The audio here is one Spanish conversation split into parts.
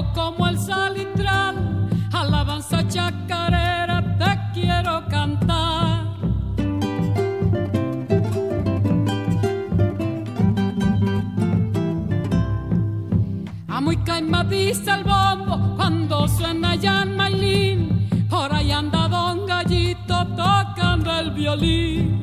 mismo como el salitral, alabanza chacarera te quiero cantar. A muy caima dice el bombo cuando suena Jan Maylin, por ahí anda Don Gallito tocando el violín.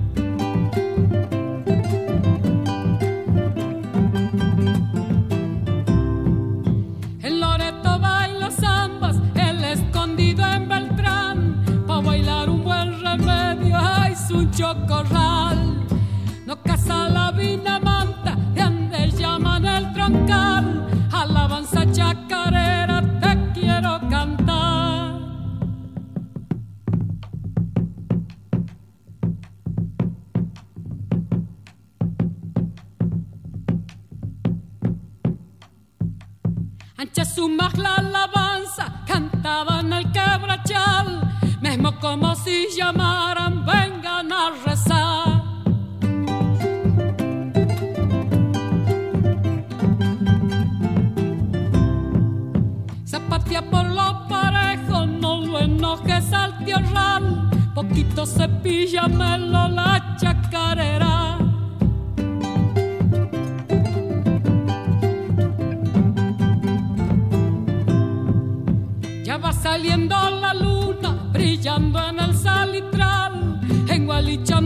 En Loreto baila zambas, el escondido en Beltrán, pa' bailar un buen remedio es un chocorral. No casa la vina manta, de ande llaman el troncal, alabanza chacarera te quiero cantar. Ancha su más la alabanza, cantaba en el quebrachal, mismo como si llamaran vengan a rezar. Zapatea por los parejos, no lo enojes al tío Ral, poquito cepillamelo la chacarera. Ya va saliendo la luna, brillando en el salitral, en Gualichán